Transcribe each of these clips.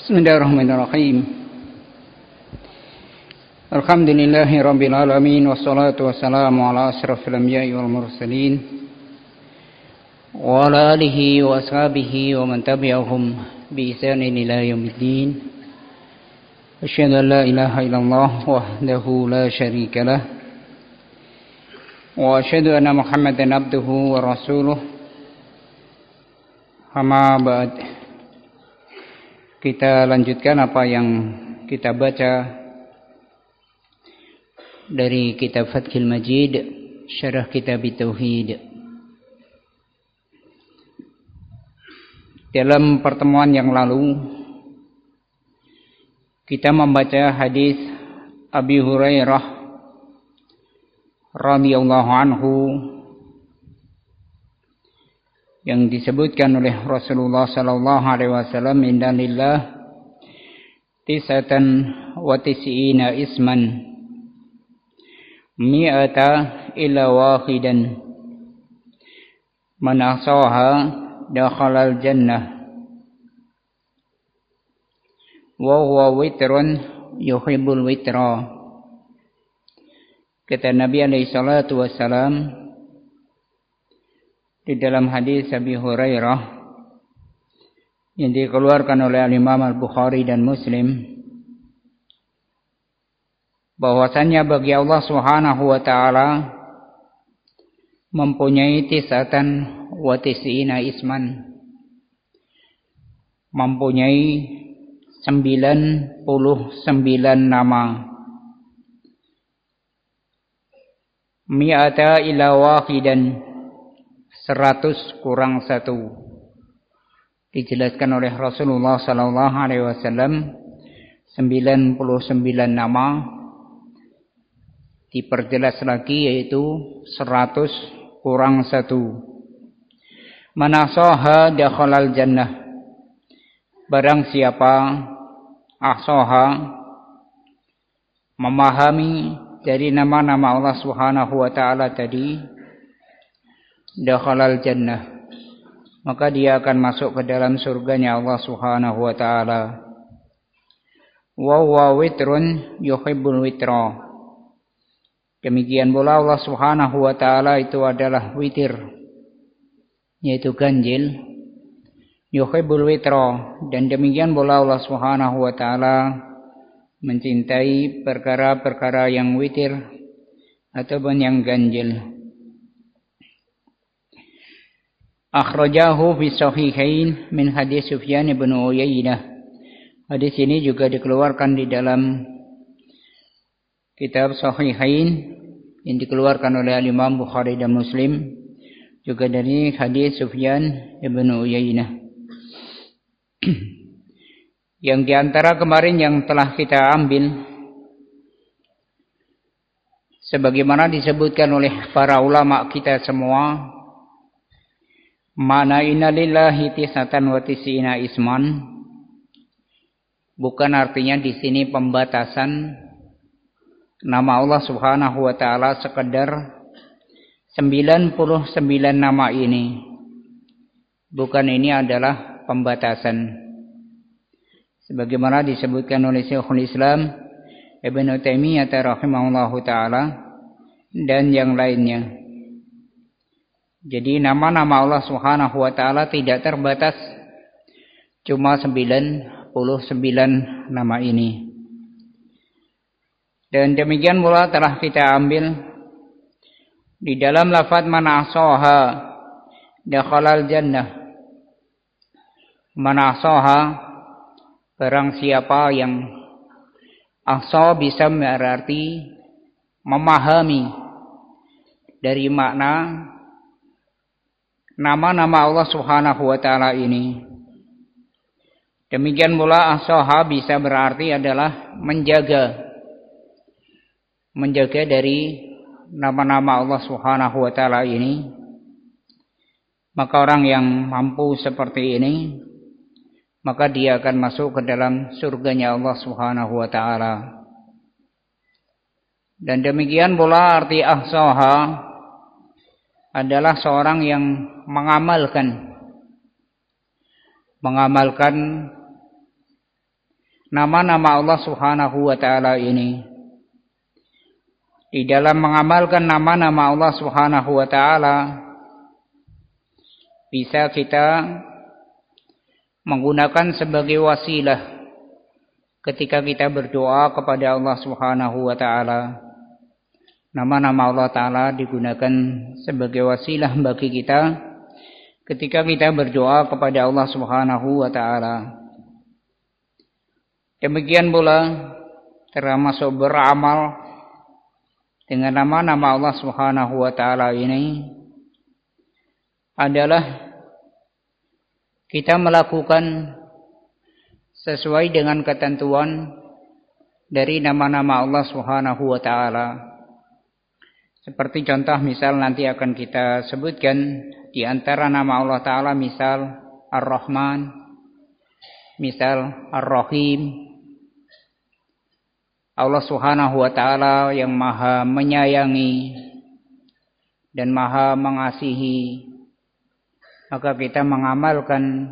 Bismillahirrahmanirrahim. Alhamdulillahi rabbil alamin, wassalatu wassalamu ala asyrafil anbiya'i wal mursalin wa ala alihi wa ashabihi wa man tabi'ahum bi ihsanin ila yaumiddin. Asyhadu an la ilaha illallah wahdahu la syarika lah wa asyhadu anna Muhammadan abduhu wa rasuluh. Amma ba'd. Kita lanjutkan apa yang kita baca dari kitab Fathul Majid, syarah kitab Tauhid. Dalam pertemuan yang lalu kita membaca hadis Abi Hurairah radhiyallahu anhu yang disebutkan oleh Rasulullah sallallahu alaihi wasallam, inna lillah tisatan wa tis'ina isman mi'ata illa wahidan man ahsaha dakhalal jannah wa huwa witrun yuhibbul witra. Kata Nabi alaihi salatu wassalam di dalam hadis Abi Hurairah yang dikeluarkan oleh Imam Al-Bukhari dan Muslim, bahwasannya bagi Allah Subhanahu wa taala mempunyai tisatan wa tis'ina isman, mempunyai 99 nama, mi'ata ila wahidan, 100 kurang 1. Dijelaskan oleh Rasulullah sallallahu alaihi wasallam 99 nama, diperjelas lagi yaitu 100 kurang 1. Manasaha dakhalal jannah, barang siapa ahsaha, memahami dari nama-nama Allah Subhanahu wa taala tadi, dakhalal jannah, maka dia akan masuk ke dalam surganya Allah Subhanahu wa taala. Wa huwa witrun yuhibbul witra. Demikian pula Allah Subhanahu wa taala itu adalah witir, yaitu ganjil, yuhibbul witra, dan demikian pula Allah Subhanahu wa taala mencintai perkara-perkara yang witir ataupun yang ganjil. Akhrajahu fi sahihain min hadis Sufyan bin Uyainah. Hadis ini juga dikeluarkan di dalam kitab Sahihain yang dikeluarkan oleh Imam Bukhari dan Muslim, juga dari hadis Sufyan bin Uyainah. Yang diantara kemarin yang telah kita ambil, sebagaimana disebutkan oleh para ulama kita semua, mana inna lillahi tisatan wa tis'ina isman, bukan artinya di sini pembatasan nama Allah Subhanahu wa taala sekedar 99 nama ini. Bukan, ini adalah pembatasan. Sebagaimana disebutkan oleh Syekhul Islam Ibnu Taimiyah rahimahullahu taala dan yang lainnya. Jadi nama-nama Allah Subhanahu wa taala tidak terbatas cuma 99 nama ini. Dan demikian pula telah kita ambil di dalam lafaz man ahsaha dakhalal jannah. Man ahsaha, barang siapa yang ahsa bisa berarti memahami dari makna nama-nama Allah Subhanahu wa taala ini. Demikian pula ahsaha bisa berarti adalah menjaga dari nama-nama Allah Subhanahu wa taala ini. Maka orang yang mampu seperti ini, maka dia akan masuk ke dalam surganya Allah Subhanahu wa taala. Dan demikian pula arti ahsaha adalah seorang yang mengamalkan nama-nama Allah Subhanahu wa taala ini. Di dalam mengamalkan nama-nama Allah Subhanahu wa taala bisa kita menggunakan sebagai wasilah ketika kita berdoa kepada Allah Subhanahu wa taala. Nama-nama Allah taala digunakan sebagai wasilah bagi kita ketika kita berdoa kepada Allah Subhanahu wa taala. Demikian pula termasuk beramal dengan nama-nama Allah Subhanahu wa taala ini adalah kita melakukan sesuai dengan ketentuan dari nama-nama Allah Subhanahu wa taala. Seperti contoh misal nanti akan kita sebutkan di antara nama Allah taala misal Ar-Rahman, misal Ar-Rahim. Allah Subhanahu wa taala yang Maha menyayangi dan Maha mengasihi, maka kita mengamalkan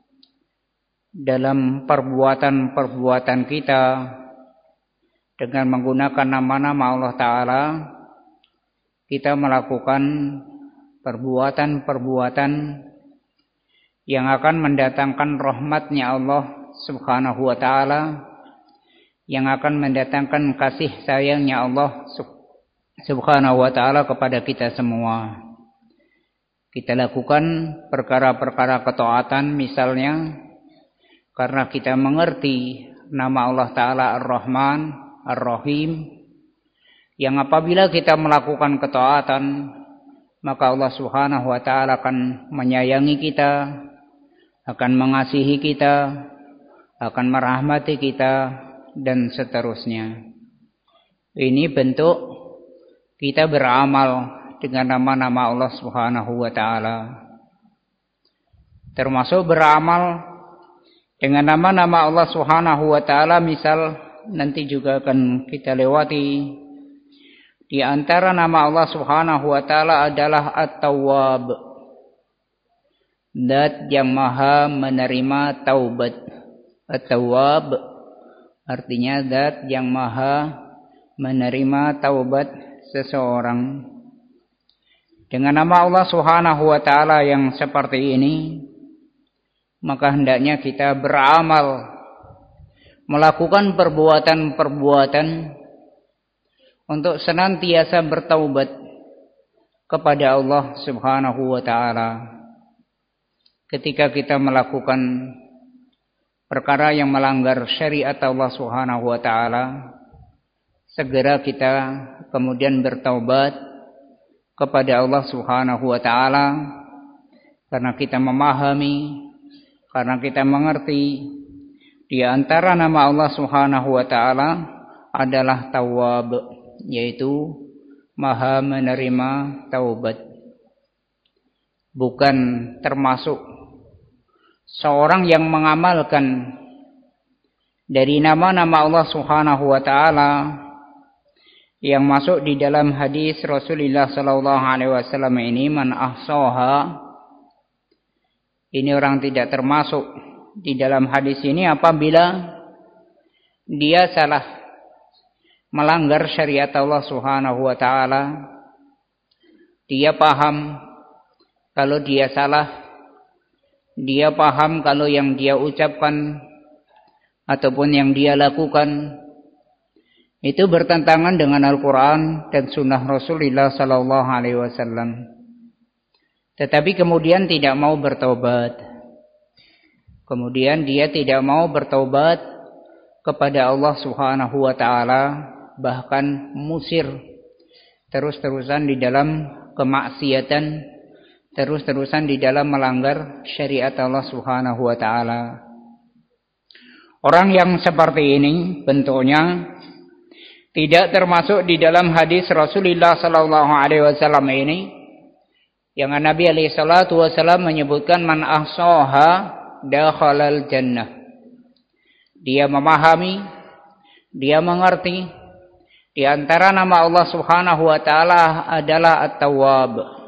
dalam perbuatan-perbuatan kita dengan menggunakan nama-nama Allah taala, kita melakukan perbuatan-perbuatan yang akan mendatangkan rahmatnya Allah Subhanahu wa taala, yang akan mendatangkan kasih sayangnya Allah Subhanahu wa taala kepada kita semua. Kita lakukan perkara-perkara ketaatan misalnya karena kita mengerti nama Allah taala Ar-Rahman, Ar-Rahim, yang apabila kita melakukan ketaatan maka Allah Subhanahu wa taala akan menyayangi kita, akan mengasihi kita, akan merahmati kita, dan seterusnya. Ini bentuk kita beramal dengan nama-nama Allah Subhanahu wa taala. Termasuk beramal dengan nama-nama Allah Subhanahu wa taala misal nanti juga akan kita lewati. Di antara nama Allah Subhanahu wa taala adalah At-Tawwab, Zat yang Maha menerima taubat. At-Tawwab artinya zat yang maha menerima taubat seseorang. Dengan nama Allah Subhanahu wa taala yang seperti ini, maka hendaknya kita beramal, melakukan perbuatan-perbuatan untuk senantiasa bertaubat kepada Allah Subhanahu wa taala. Ketika kita melakukan perkara yang melanggar syariat Allah Subhanahu wa taala, segera kita kemudian bertaubat kepada Allah Subhanahu wa taala karena kita memahami, karena kita mengerti di antara nama Allah Subhanahu wa taala adalah Tawwab, yaitu Maha menerima taubat. Bukan termasuk seorang yang mengamalkan dari nama-nama Allah Subhanahu wa taala yang masuk di dalam hadis Rasulullah sallallahu alaihi wasallam ini, man ahsaha, ini orang tidak termasuk di dalam hadis ini apabila dia salah melanggar syariat Allah Subhanahu wa taala. Dia paham kalau dia salah, dia paham kalau yang dia ucapkan ataupun yang dia lakukan itu bertentangan dengan Al-Quran dan Sunnah Rasulullah Sallallahu Alaihi Wasallam. Tetapi kemudian tidak mau bertobat. Kemudian dia tidak mau bertobat kepada Allah Subhanahu Wa Taala, bahkan musir terus-terusan di dalam kemaksiatan, terus-terusan di dalam melanggar syariat Allah Subhanahu wa taala. Orang yang seperti ini bentuknya tidak termasuk di dalam hadis Rasulullah sallallahu alaihi wasallam ini, yang Nabi alaihi salatu wasallam menyebutkan man ahsaha dakhalal jannah. Dia memahami, dia mengerti di antara nama Allah Subhanahu wa taala adalah At-Tawwab.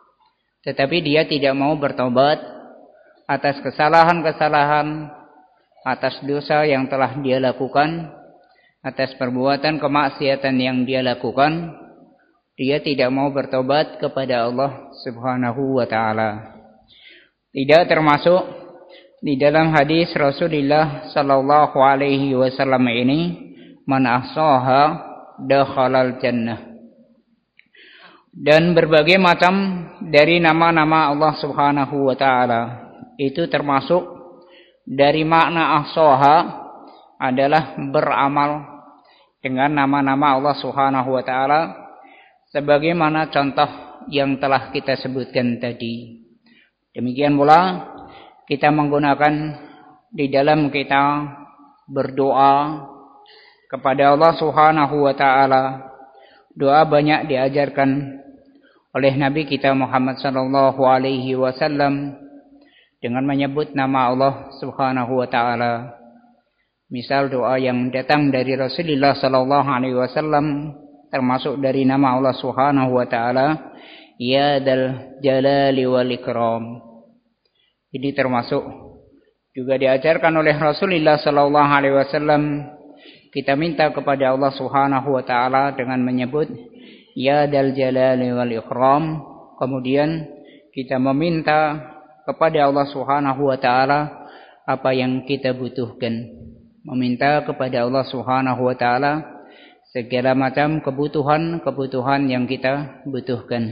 Tetapi dia tidak mau bertobat atas kesalahan-kesalahan atas dosa yang telah dia lakukan, atas perbuatan kemaksiatan yang dia lakukan, dia tidak mau bertobat kepada Allah Subhanahu wa taala. Tidak termasuk di dalam hadis Rasulullah sallallahu alaihi wasallam ini, man ahsaha dakhalal jannah. Dan berbagai macam dari nama-nama Allah Subhanahu wa taala itu termasuk dari makna ahsaha adalah beramal dengan nama-nama Allah Subhanahu wa taala sebagaimana contoh yang telah kita sebutkan tadi. Demikian pula kita menggunakan di dalam kita berdoa kepada Allah Subhanahu wa taala. Doa banyak diajarkan oleh Nabi kita Muhammad sallallahu alaihi wasallam dengan menyebut nama Allah Subhanahu wa taala. Misal doa yang datang dari Rasulullah sallallahu alaihi wasallam termasuk dari nama Allah Subhanahu wa taala, ya dzal jalali wal ikram. Ini termasuk juga diajarkan oleh Rasulullah sallallahu alaihi wasallam, kita minta kepada Allah Subhanahu wa taala dengan menyebut ya dzal jalali wal ikram. Kemudian kita meminta kepada Allah Subhanahu wa taala apa yang kita butuhkan. Meminta kepada Allah Subhanahu wa taala segala macam kebutuhan yang kita butuhkan.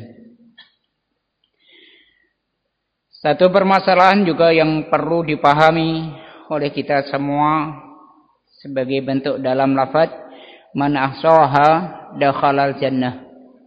Satu permasalahan juga yang perlu dipahami oleh kita semua sebagai bentuk dalam lafaz man ahsaha dakhalal jannah.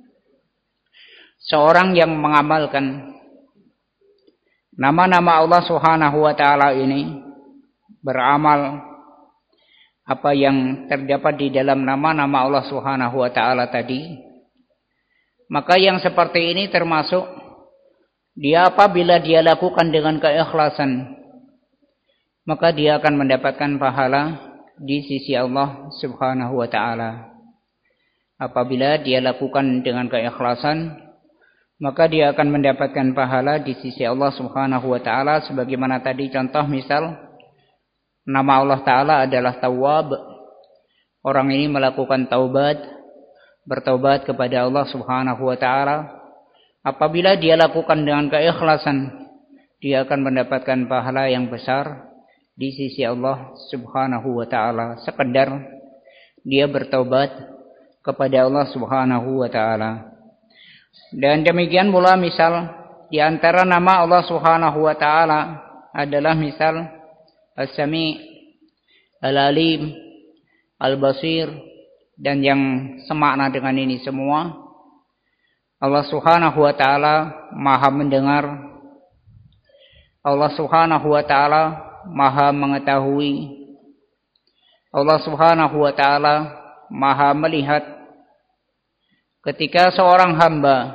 Seorang yang mengamalkan nama-nama Allah Subhanahu wa taala ini, beramal apa yang terdapat di dalam nama-nama Allah Subhanahu wa taala tadi, maka yang seperti ini termasuk dia apabila dia lakukan dengan keikhlasan, maka dia akan mendapatkan pahala di sisi Allah Subhanahu wa taala. Apabila dia lakukan dengan keikhlasan, maka dia akan mendapatkan pahala di sisi Allah Subhanahu wa taala sebagaimana tadi contoh misal nama Allah Ta'ala adalah Tawwab. Orang ini melakukan taubat, bertaubat kepada Allah Subhanahu wa ta'ala. Apabila dia lakukan dengan keikhlasan, dia akan mendapatkan pahala yang besar di sisi Allah Subhanahu wa ta'ala. Sekedar dia bertaubat kepada Allah Subhanahu wa ta'ala. Dan demikian pula misal di antara nama Allah Subhanahu wa ta'ala adalah misal As-Sami', Al-Alim, Al-Basir, dan yang semakna dengan ini semua. Allah Subhanahu wa ta'ala maha mendengar, Allah Subhanahu wa ta'ala maha mengetahui, Allah Subhanahu wa ta'ala maha melihat. Ketika seorang hamba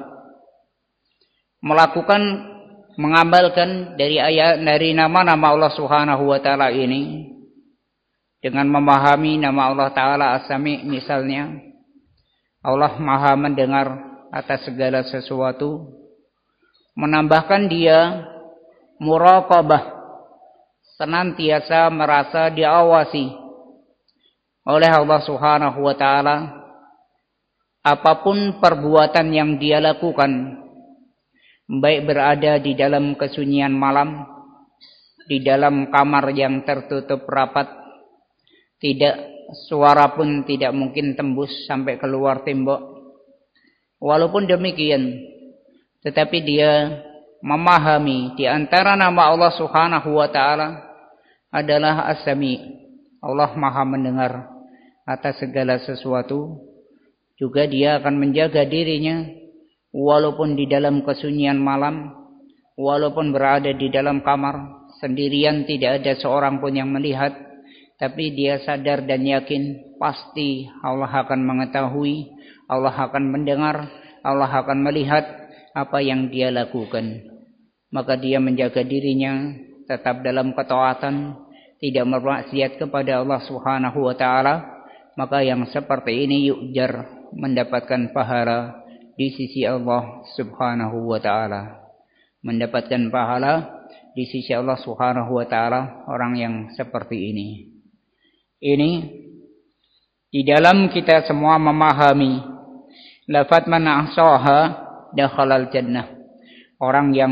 mengamalkan dari nama-nama Allah Subhanahu wa taala ini dengan memahami nama Allah Taala As-Sami' misalnya, Allah maha mendengar atas segala sesuatu, menambahkan dia muraqabah, senantiasa merasa diawasi oleh Allah Subhanahu wa taala apapun perbuatan yang dia lakukan, baik berada di dalam kesunyian malam, di dalam kamar yang tertutup rapat, tidak suara pun tidak mungkin tembus sampai keluar tembok. Walaupun demikian, tetapi dia memahami di antara nama Allah Subhanahu wa taala adalah As-Sami'. Allah maha mendengar atas segala sesuatu. Juga dia akan menjaga dirinya walaupun di dalam kesunyian malam, walaupun berada di dalam kamar sendirian, tidak ada seorang pun yang melihat, tapi dia sadar dan yakin pasti Allah akan mengetahui, Allah akan mendengar, Allah akan melihat apa yang dia lakukan. Maka dia menjaga dirinya tetap dalam ketaatan, tidak bermaksiat kepada Allah Subhanahu wa taala. Maka yang seperti ini yujar mendapatkan pahala di sisi Allah Subhanahu wa taala, mendapatkan pahala di sisi Allah Subhanahu wa taala orang yang seperti ini. Ini di dalam kita semua memahami lafaz man ahsaha dakhalal jannah. Orang yang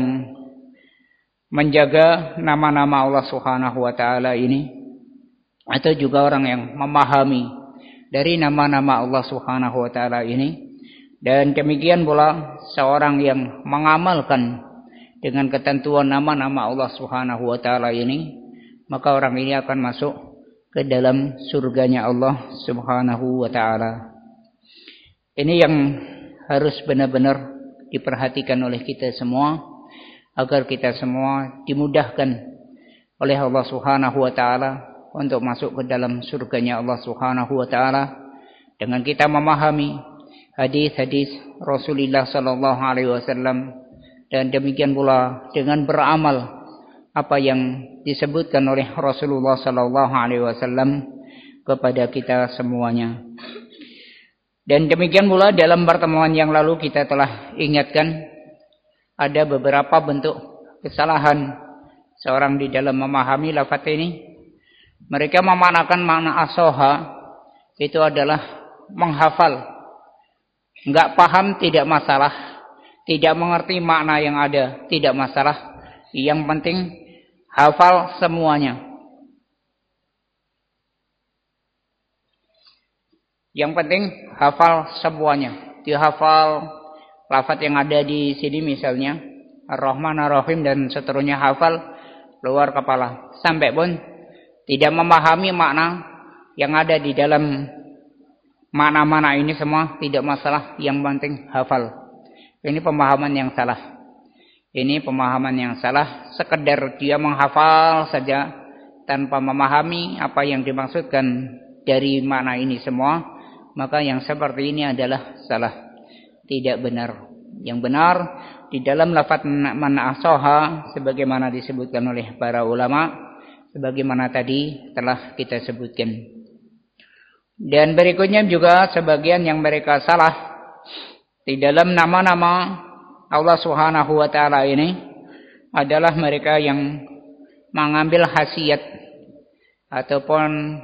menjaga nama-nama Allah Subhanahu wa taala ini, atau juga orang yang memahami dari nama-nama Allah Subhanahu wa taala ini, dan demikian pula seorang yang mengamalkan dengan ketentuan nama-nama Allah Subhanahu wa taala ini, maka orang ini akan masuk ke dalam surganya Allah Subhanahu wa taala. Ini yang harus benar-benar diperhatikan oleh kita semua, agar kita semua dimudahkan oleh Allah Subhanahu wa taala untuk masuk ke dalam surganya Allah Subhanahu wa taala dengan kita memahami hadis-hadis Rasulullah sallallahu alaihi wasallam, dan demikian pula dengan beramal apa yang disebutkan oleh Rasulullah sallallahu alaihi wasallam kepada kita semuanya. Dan demikian pula dalam pertemuan yang lalu kita telah ingatkan ada beberapa bentuk kesalahan seorang di dalam memahami lafaz ini. Mereka memanakan makna asoha itu adalah menghafal. Enggak paham tidak masalah, tidak mengerti makna yang ada tidak masalah. Yang penting hafal semuanya. Yang penting hafal semuanya. Dihafal lafaz yang ada di sini misalnya Ar-Rahman Ar-Rahim dan seterusnya, hafal luar kepala. Sampai pun tidak memahami makna yang ada di dalam makna-makna ini semua tidak masalah, yang penting hafal. Ini pemahaman yang salah. Ini pemahaman yang salah. Sekedar dia menghafal saja tanpa memahami apa yang dimaksudkan dari makna ini semua, maka yang seperti ini adalah salah, tidak benar. Yang benar di dalam lafaz man ahsaha sebagaimana disebutkan oleh para ulama, sebagaimana tadi telah kita sebutkan. Dan berikutnya juga sebagian yang mereka salah di dalam nama-nama Allah Subhanahu wa taala ini adalah mereka yang mengambil khasiat ataupun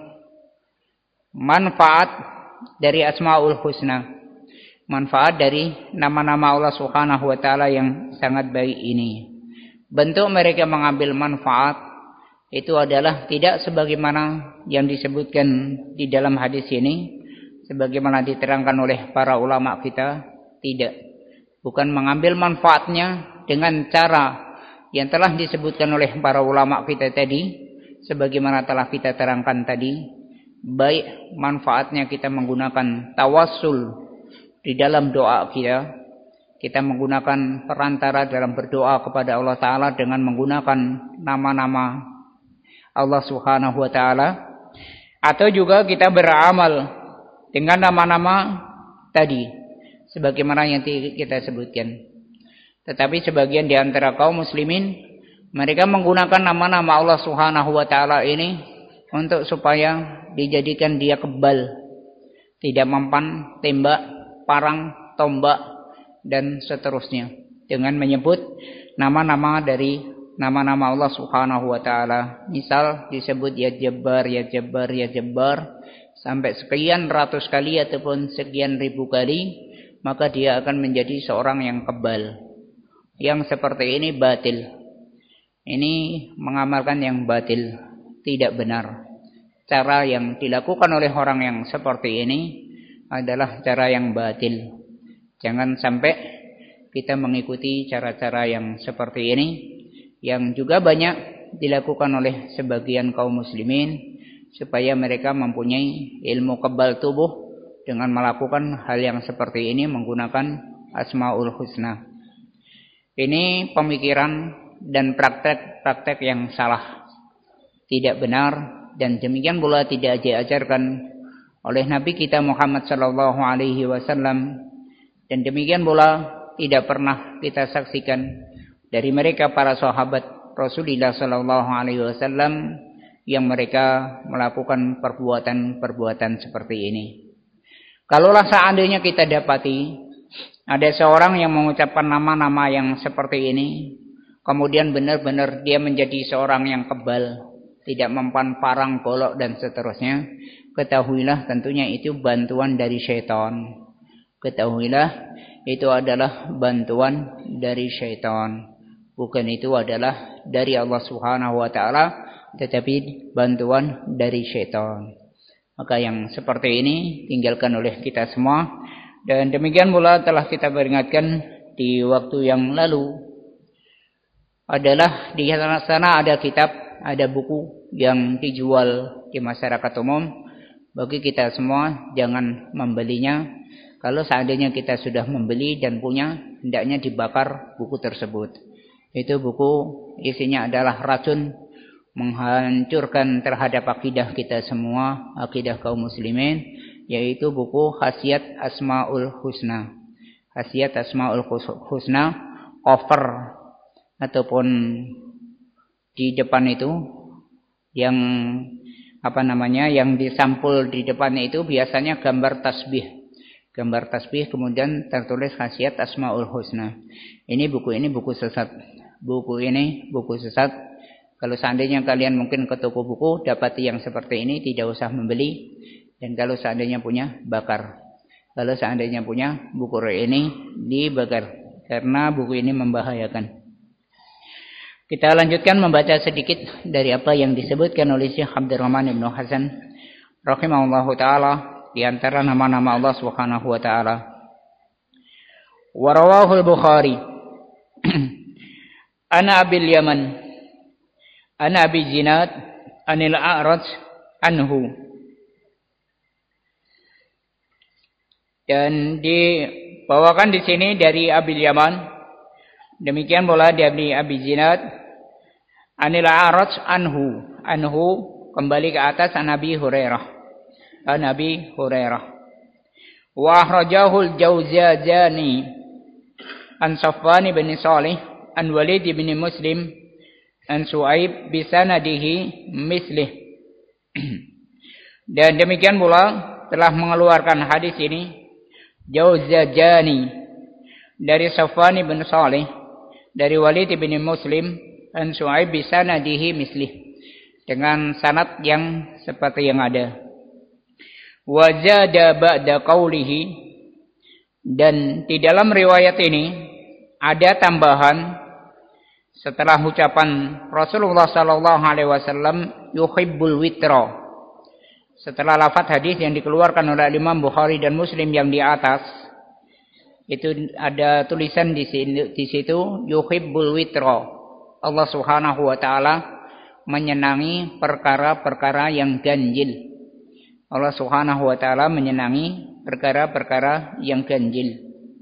manfaat dari Asmaul Husna, manfaat dari nama-nama Allah Subhanahu wa taala yang sangat baik ini. Bentuk mereka mengambil manfaat itu adalah tidak sebagaimana yang disebutkan di dalam hadis ini, sebagaimana diterangkan oleh para ulama kita, tidak. Bukan mengambil manfaatnya dengan cara yang telah disebutkan oleh para ulama kita tadi, sebagaimana telah kita terangkan tadi. Baik manfaatnya kita menggunakan tawassul di dalam doa kita, kita menggunakan perantara dalam berdoa kepada Allah Ta'ala dengan menggunakan nama-nama Allah Subhanahu wa ta'ala, atau juga kita beramal dengan nama-nama tadi sebagaimana yang kita sebutkan. Tetapi sebagian di antara kaum muslimin, mereka menggunakan nama-nama Allah Subhanahu wa ta'ala ini untuk supaya dijadikan dia kebal, tidak mempan tembak, parang, tombak, dan seterusnya, dengan menyebut nama-nama dari nama-nama Allah Subhanahu wa ta'ala. Misal disebut ya Jabbar, ya Jabbar, ya Jabbar sampai sekian ratus kali ataupun sekian ribu kali, maka dia akan menjadi seorang yang kebal. Yang seperti ini batil. Ini mengamalkan yang batil, tidak benar. Cara yang dilakukan oleh orang yang seperti ini adalah cara yang batil. Jangan sampai kita mengikuti cara-cara yang seperti ini, yang juga banyak dilakukan oleh sebagian kaum muslimin, supaya mereka mempunyai ilmu kebal tubuh dengan melakukan hal yang seperti ini menggunakan Asmaul Husna. Ini pemikiran dan praktek-praktek yang salah, tidak benar, dan demikian pula tidak diajarkan oleh Nabi kita Muhammad sallallahu alaihi wasallam, dan demikian pula tidak pernah kita saksikan dari mereka para sahabat Rasulullah sallallahu alaihi wasallam yang mereka melakukan perbuatan-perbuatan seperti ini. Kalaulah seandainya kita dapati ada seorang yang mengucapkan nama-nama yang seperti ini, kemudian benar-benar dia menjadi seorang yang kebal, tidak mempan parang, golok dan seterusnya, ketahuilah tentunya itu bantuan dari syaitan. Ketahuilah itu adalah bantuan dari syaitan. Bukan itu adalah dari Allah Subhanahu wa taala, tetapi bantuan dari syaitan. Maka yang seperti ini tinggalkan oleh kita semua. Dan demikian pula telah kita peringatkan di waktu yang lalu, adalah di sana ada kitab, ada buku yang dijual di masyarakat umum. Bagi kita semua jangan membelinya. Kalau seandainya kita sudah membeli dan punya, hendaknya dibakar buku tersebut. Itu buku isinya adalah racun, menghancurkan terhadap akidah kita semua, akidah kaum muslimin, yaitu buku Khasiat Asmaul Husna. Khasiat Asmaul Husna, cover ataupun di depan itu yang yang disampul di depannya itu biasanya gambar tasbih. Gambar tasbih kemudian tertulis Khasiat Asmaul Husna. Buku ini buku sesat. Buku ini buku sesat. Kalau seandainya kalian mungkin ke toko buku dapati yang seperti ini, tidak usah membeli. Dan kalau seandainya punya, bakar. Kalau seandainya punya buku ini, dibakar. Karena buku ini membahayakan. Kita lanjutkan membaca sedikit dari apa yang disebutkan oleh Syekh Abdurrahman Ibn Hasan rahimahullahu ta'ala. Di antara nama-nama Allah Subhanahu wa taala. Wa rawahu al-Bukhari ana Abil Yaman ana Abi Zinad anil A'raj anhu. Dan dibawakan di sini dari Abil Yaman. Demikian pula dari Abi Zinad anil A'raj anhu. Anhu kembali ke atas an Abi Hurairah. An Abi Hurairah. Wa akhrajahu al-Jawzajani an Safwan bin Salih an Walid bin Muslim an Su'aib bi sanadihi mislih. Dan demikian pula telah mengeluarkan hadis ini Jawzajani dari Safwan bin Salih, dari Walid bin Muslim an Su'aib bi sanadihi mislih, dengan sanad yang seperti yang ada. Wajada ba'da qawlihi, dan di dalam riwayat ini ada tambahan setelah ucapan Rasulullah sallallahu alaihi wasallam yuhibbul witra. Setelah lafaz hadis yang dikeluarkan oleh Imam Bukhari dan Muslim yang di atas, itu ada tulisan di situ yuhibbul witra. Allah Subhanahu wa taala menyenangi perkara-perkara yang ganjil. Allah Subhanahu wa taala menyenangi perkara-perkara yang ganjil.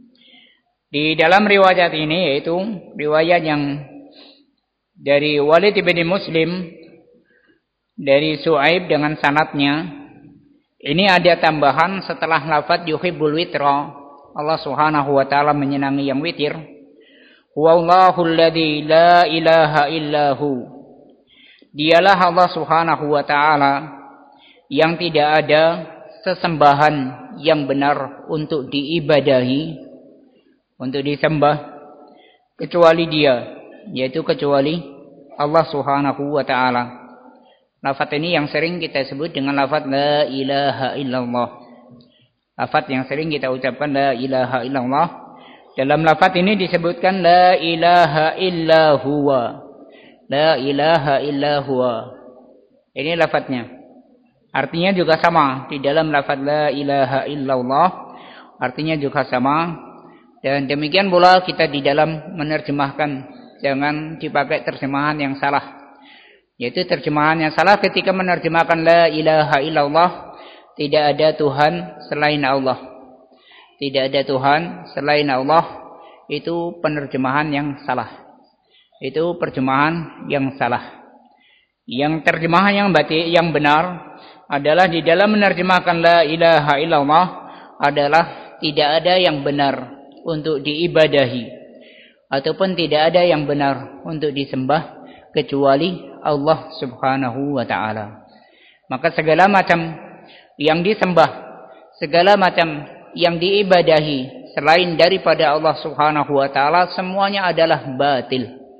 Di dalam riwayat ini, yaitu riwayat yang dari Walid bin Muslim dari Su'aib dengan sanadnya, ini ada tambahan setelah lafaz yuhibbul witra. Allah Subhanahu wa taala menyenangi yang witir. Wallahul ladzi la ilaha illahu. Dialah Allah Subhanahu wa taala yang tidak ada sesembahan yang benar untuk diibadahi, untuk disembah, kecuali Dia, yaitu kecuali Allah Subhanahu wa taala. Lafaz ini yang sering kita sebut dengan lafaz la ilaha illallah. Lafaz yang sering kita ucapkan la ilaha illallah. Dalam lafaz ini disebutkan la ilaha illa huwa. La ilaha illa huwa. Ini lafaznya. Artinya juga sama. Di dalam lafaz la ilaha illallah, artinya juga sama. Dan demikian pula kita di dalam menerjemahkan. Jangan dipakai terjemahan yang salah. Yaitu terjemahan yang salah ketika menerjemahkan la ilaha illallah, tidak ada Tuhan selain Allah. Tidak ada Tuhan selain Allah. Itu penerjemahan yang salah. Itu terjemahan yang salah. Yang terjemahan yang benar adalah di dalam menerjemahkan la ilaha illallah adalah tidak ada yang benar untuk diibadahi ataupun tidak ada yang benar untuk disembah kecuali Allah Subhanahu wa taala. Maka segala macam yang disembah, segala macam yang diibadahi selain daripada Allah Subhanahu wa taala, semuanya adalah batil.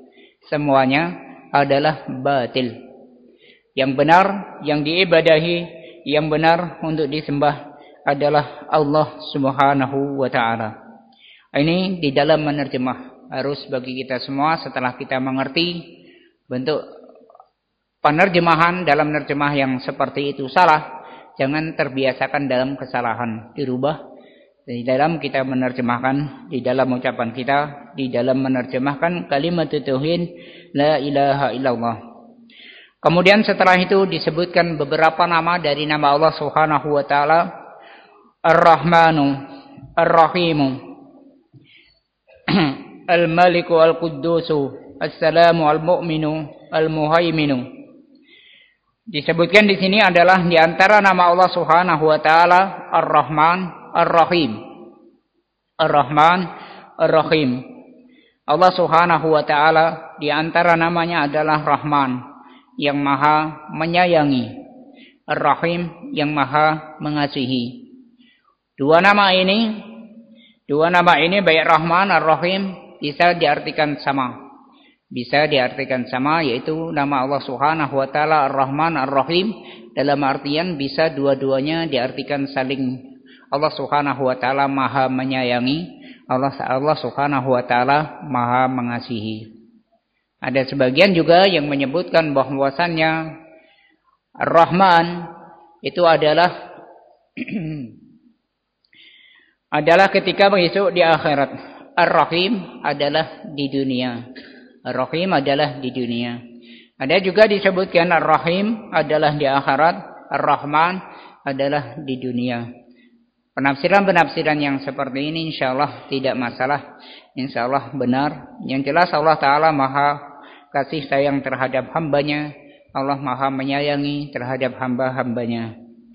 semuanya adalah batil. Yang benar, yang diibadahi, yang benar untuk disembah adalah Allah Subhanahu wa ta'ala. Ini di dalam menerjemah. Harus bagi kita semua setelah kita mengerti bentuk penerjemahan dalam nerjemah yang seperti itu salah, jangan terbiasakan dalam kesalahan. Dirubah di dalam kita menerjemahkan, di dalam ucapan kita, di dalam menerjemahkan kalimat tauhid la ilaha illallah. Kemudian setelah itu disebutkan beberapa nama dari nama Allah Subhanahu wa taala. Ar-Rahmanu, Ar-Rahimu, Al-Maliku, Al-Quddusu, As-Salamu, Al-Mu'minu, Al-Muhaiminu. Disebutkan di sini adalah di antara nama Allah Subhanahu wa taala Ar-Rahman, Ar-Rahim. Ar-Rahman, Ar-Rahim. Allah Subhanahu wa taala di antara namanya adalah Rahman, yang maha menyayangi, Ar-Rahim, yang maha mengasihi. Dua nama ini baik Rahman, Ar-Rahim bisa diartikan sama. Bisa diartikan sama, yaitu nama Allah Subhanahu wa taala Ar-Rahman, Ar-Rahim, dalam artian bisa dua-duanya diartikan saling. Allah Subhanahu wa taala maha menyayangi, Allah Subhanahu wa taala maha mengasihi. Ada sebagian juga yang menyebutkan bahwasannya Ar-Rahman itu adalah ketika besok di akhirat. Ar-Rahim adalah di dunia. Ar-Rahim adalah di dunia. Ada juga disebutkan Ar-Rahim adalah di akhirat, Ar-Rahman adalah di dunia. Penafsiran-penafsiran yang seperti ini insyaallah tidak masalah. Insyaallah benar. Yang jelas Allah Ta'ala maha kasih sayang terhadap hambanya. Allah maha menyayangi terhadap hamba-hambanya.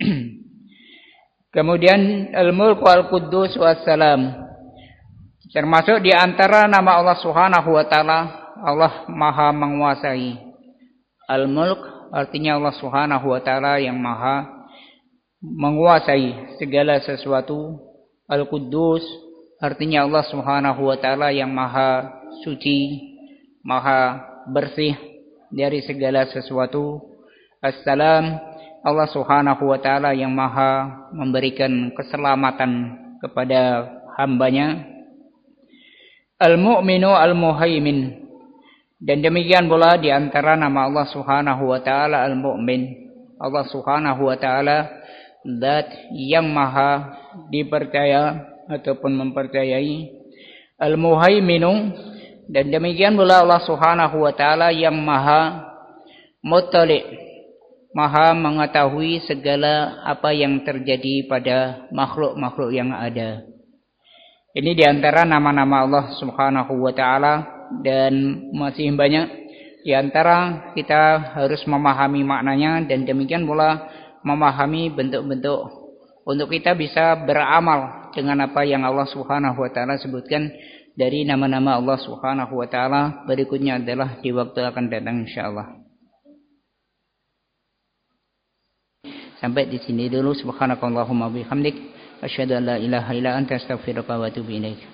Kemudian Al-Mulk Wal-Quddus Wassalam. Termasuk di antara nama Allah Subhanahu wa taala, Allah maha menguasai. Al-Mulk artinya Allah Subhanahu wa taala yang maha menguasai segala sesuatu. Al-Quddus artinya Allah Subhanahu wa taala yang maha suci, maha bersih dari segala sesuatu. Assalam, Allah Subhanahu wa taala yang maha memberikan keselamatan kepada hambanya. Al-Mu'minu, Al-Muhaimin. Dan demikian pula di antara nama Allah Subhanahu wa taala Al-Mu'min. Allah Subhanahu wa taala zat yang maha dipercaya ataupun mempercayai. Al-Muhaiminu. Dan demikian pula Allah Subhanahu wa taala yang maha muttali', maha mengetahui segala apa yang terjadi pada makhluk-makhluk yang ada. Ini di antara nama-nama Allah Subhanahu wa taala, dan masih banyak di antara kita harus memahami maknanya, dan demikian pula memahami bentuk-bentuk untuk kita bisa beramal dengan apa yang Allah Subhanahu wa taala sebutkan dari nama-nama Allah Subhanahu wa taala. Berikutnya adalah di waktu akan datang insyaallah. Sampai di sini dulu. Subhanakallahumma bihamdik asyhadu an la ilaha illa anta astaghfiruka wa atubu ilaik.